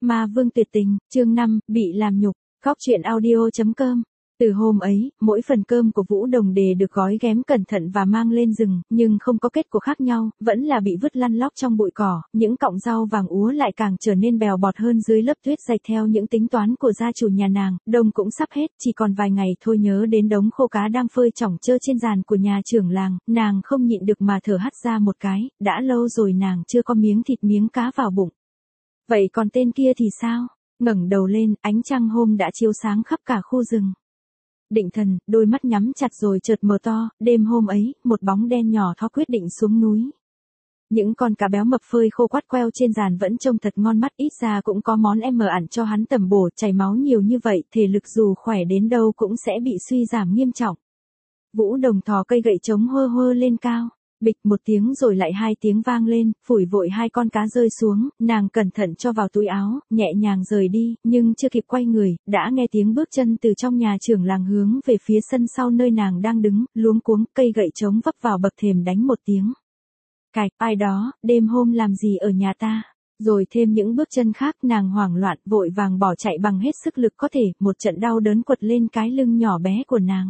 Ma vương tuyệt tình, chương 5, bị làm nhục, Góc truyện audio.com. Từ hôm ấy, mỗi phần cơm của Vũ Đồng Đề được gói ghém cẩn thận và mang lên rừng, nhưng không có kết quả khác nhau, vẫn là bị vứt lăn lóc trong bụi cỏ, những cọng rau vàng úa lại càng trở nên bèo bọt hơn dưới lớp tuyết dày theo những tính toán của gia chủ nhà nàng, đông cũng sắp hết, chỉ còn vài ngày thôi nhớ đến đống khô cá đang phơi chỏng trơ trên giàn của nhà trưởng làng, nàng không nhịn được mà thở hắt ra một cái, đã lâu rồi nàng chưa có miếng thịt miếng cá vào bụng. Vậy còn tên kia thì sao? Ngẩng đầu lên, ánh trăng hôm đã chiếu sáng khắp cả khu rừng. Định Thần, đôi mắt nhắm chặt rồi chợt mở to, đêm hôm ấy, một bóng đen nhỏ thó quyết định xuống núi. Những con cá béo mập phơi khô quắt queo trên giàn vẫn trông thật ngon mắt, ít ra cũng có món em ặn cho hắn tẩm bổ, chảy máu nhiều như vậy, thể lực dù khỏe đến đâu cũng sẽ bị suy giảm nghiêm trọng. Vũ Đồng thò cây gậy trống hơ hơ lên cao. Bịch một tiếng rồi lại hai tiếng vang lên, phủi vội hai con cá rơi xuống, nàng cẩn thận cho vào túi áo, nhẹ nhàng rời đi, nhưng chưa kịp quay người, đã nghe tiếng bước chân từ trong nhà trưởng làng hướng về phía sân sau nơi nàng đang đứng, luống cuống, cây gậy trống vấp vào bậc thềm đánh một tiếng. Cạch, ai đó, đêm hôm làm gì ở nhà ta? Rồi thêm những bước chân khác, nàng hoảng loạn, vội vàng bỏ chạy bằng hết sức lực có thể, một trận đau đớn quật lên cái lưng nhỏ bé của nàng.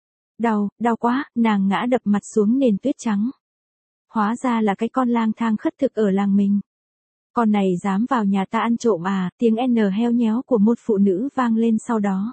Đau quá, nàng ngã đập mặt xuống nền tuyết trắng. Hóa ra là cái con lang thang khất thực ở làng mình. Con này dám vào nhà ta ăn trộm à, tiếng N heo nhéo của một phụ nữ vang lên sau đó.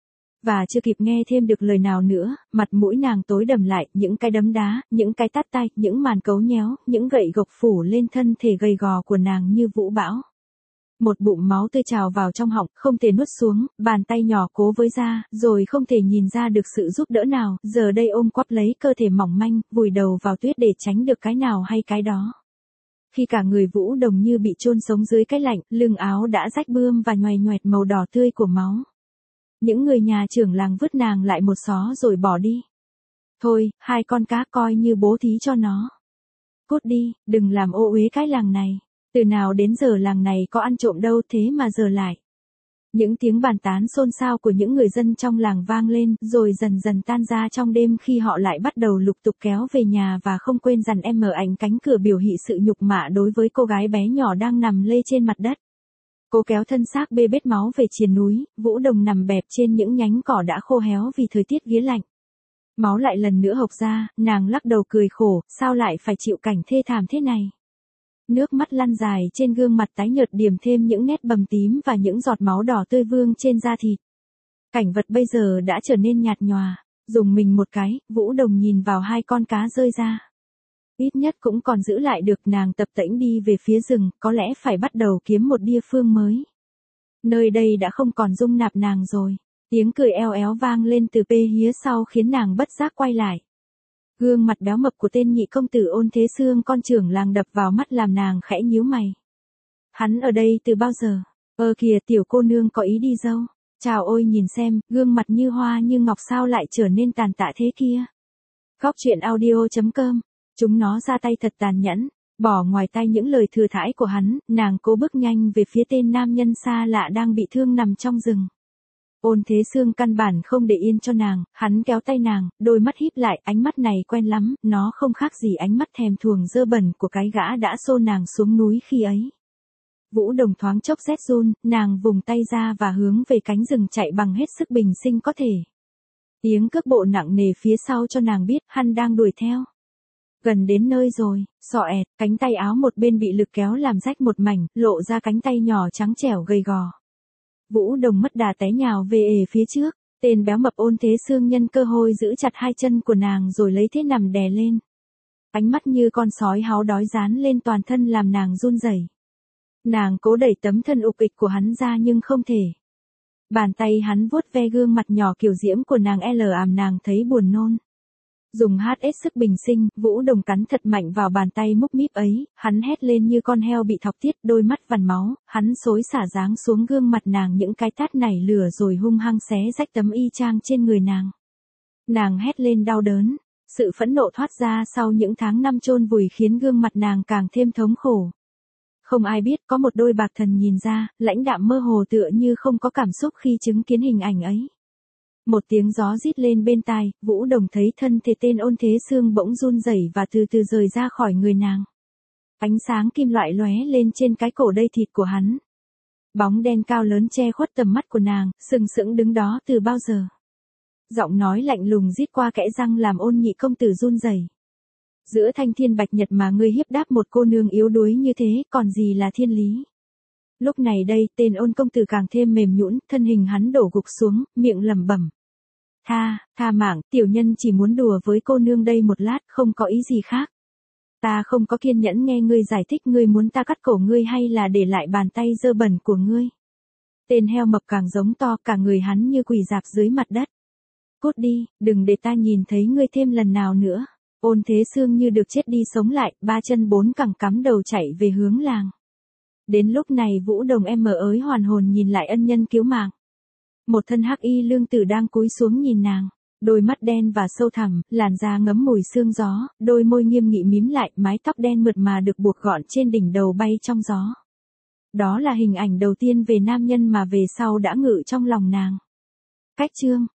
Và chưa kịp nghe thêm được lời nào nữa, mặt mũi nàng tối đầm lại, những cái đấm đá, những cái tát tay, những màn cấu nhéo, những gậy gộc phủ lên thân thể gầy gò của nàng như vũ bão. Một bụng máu tươi trào vào trong họng, không thể nuốt xuống, bàn tay nhỏ cố với da, rồi không thể nhìn ra được sự giúp đỡ nào, giờ đây ôm quắp lấy cơ thể mỏng manh, vùi đầu vào tuyết để tránh được cái nào hay cái đó. Khi cả người Vũ Đồng như bị chôn sống dưới cái lạnh, lưng áo đã rách bươm và nhoài nhoẹt màu đỏ tươi của máu. Những người nhà trưởng làng vứt nàng lại một xó rồi bỏ đi. Thôi, hai con cá coi như bố thí cho nó. Cút đi, đừng làm ô uế cái làng này. Từ nào đến giờ làng này có ăn trộm đâu thế mà giờ lại. Những tiếng bàn tán xôn xao của những người dân trong làng vang lên, rồi dần dần tan ra trong đêm khi họ lại bắt đầu lục tục kéo về nhà và không quên dằn em ở ảnh cánh cửa biểu thị sự nhục mạ đối với cô gái bé nhỏ đang nằm lê trên mặt đất. Cô kéo thân xác bê bết máu về triền núi, Vũ Đồng nằm bẹp trên những nhánh cỏ đã khô héo vì thời tiết vía lạnh. Máu lại lần nữa hộc ra, nàng lắc đầu cười khổ, sao lại phải chịu cảnh thê thảm thế này. Nước mắt lăn dài trên gương mặt tái nhợt điểm thêm những nét bầm tím và những giọt máu đỏ tươi vương trên da thịt. Cảnh vật bây giờ đã trở nên nhạt nhòa, dùng mình một cái, Vũ Đồng nhìn vào hai con cá rơi ra. Ít nhất cũng còn giữ lại được, nàng tập tễnh đi về phía rừng, có lẽ phải bắt đầu kiếm một địa phương mới. Nơi đây đã không còn dung nạp nàng rồi. Tiếng cười eo éo vang lên từ phía sau khiến nàng bất giác quay lại. Gương mặt béo mập của tên nhị công tử Ôn Thế Xương con trưởng làng đập vào mắt làm nàng khẽ nhíu mày. Hắn ở đây từ bao giờ? Kìa tiểu cô nương có ý đi dâu. Chào ôi nhìn xem, gương mặt như hoa như ngọc sao lại trở nên tàn tạ thế kia. Góc truyện audio.com. Chúng nó ra tay thật tàn nhẫn. Bỏ ngoài tay những lời thừa thãi của hắn, nàng cố bước nhanh về phía tên nam nhân xa lạ đang bị thương nằm trong rừng. Ôn Thế Xương căn bản không để yên cho nàng, hắn kéo tay nàng, đôi mắt híp lại, ánh mắt này quen lắm, nó không khác gì ánh mắt thèm thuồng dơ bẩn của cái gã đã xô nàng xuống núi khi ấy. Vũ Đồng thoáng chốc rét run, nàng vùng tay ra và hướng về cánh rừng chạy bằng hết sức bình sinh có thể. Tiếng cước bộ nặng nề phía sau cho nàng biết hắn đang đuổi theo. Gần đến nơi rồi, xọ ẹt, cánh tay áo một bên bị lực kéo làm rách một mảnh, lộ ra cánh tay nhỏ trắng trẻo gầy gò. Vũ Đồng mất đà té nhào về phía trước, tên béo mập Ôn Thế Xương nhân cơ hội giữ chặt hai chân của nàng rồi lấy thế nằm đè lên. Ánh mắt như con sói háu đói dán lên toàn thân làm nàng run rẩy. Nàng cố đẩy tấm thân ục ịch của hắn ra nhưng không thể. Bàn tay hắn vuốt ve gương mặt nhỏ kiều diễm của nàng làm nàng thấy buồn nôn. Dùng hết sức bình sinh, Vũ Đồng cắn thật mạnh vào bàn tay múc míp ấy, hắn hét lên như con heo bị thọc tiết, đôi mắt vằn máu, hắn xối xả giáng xuống gương mặt nàng những cái tát nảy lửa rồi hung hăng xé rách tấm y chang trên người nàng. Nàng hét lên đau đớn, sự phẫn nộ thoát ra sau những tháng năm chôn vùi khiến gương mặt nàng càng thêm thống khổ. Không ai biết có một đôi bạc thần nhìn ra, lãnh đạm mơ hồ tựa như không có cảm xúc khi chứng kiến hình ảnh ấy. Một tiếng gió rít lên bên tai, Vũ Đồng thấy thân thể tên Ôn Thế Xương bỗng run rẩy và từ từ rời ra khỏi người nàng. Ánh sáng kim loại lóe lên trên cái cổ đầy thịt của hắn. Bóng đen cao lớn che khuất tầm mắt của nàng, sừng sững đứng đó từ bao giờ. Giọng nói lạnh lùng rít qua kẽ răng làm Ôn Nhị công tử run rẩy. Giữa thanh thiên bạch nhật mà ngươi hiếp đáp một cô nương yếu đuối như thế, còn gì là thiên lý. Lúc này đây, tên Ôn công tử càng thêm mềm nhũn, thân hình hắn đổ gục xuống, miệng lẩm bẩm. Tha mạng, tiểu nhân chỉ muốn đùa với cô nương đây một lát, không có ý gì khác. Ta không có kiên nhẫn nghe ngươi giải thích, ngươi muốn ta cắt cổ ngươi hay là để lại bàn tay dơ bẩn của ngươi. Tên heo mập càng giống to, cả người hắn như quỳ rạp dưới mặt đất. Cút đi, đừng để ta nhìn thấy ngươi thêm lần nào nữa. Ôn Thế Sương như được chết đi sống lại, ba chân bốn cẳng cắm đầu chạy về hướng làng. Đến lúc này Vũ Đồng em mở ới hoàn hồn nhìn lại ân nhân cứu mạng. Một thân hắc y lương tử đang cúi xuống nhìn nàng, đôi mắt đen và sâu thẳm, làn da ngấm mùi sương gió, đôi môi nghiêm nghị mím lại, mái tóc đen mượt mà được buộc gọn trên đỉnh đầu bay trong gió. Đó là hình ảnh đầu tiên về nam nhân mà về sau đã ngự trong lòng nàng. Cách chương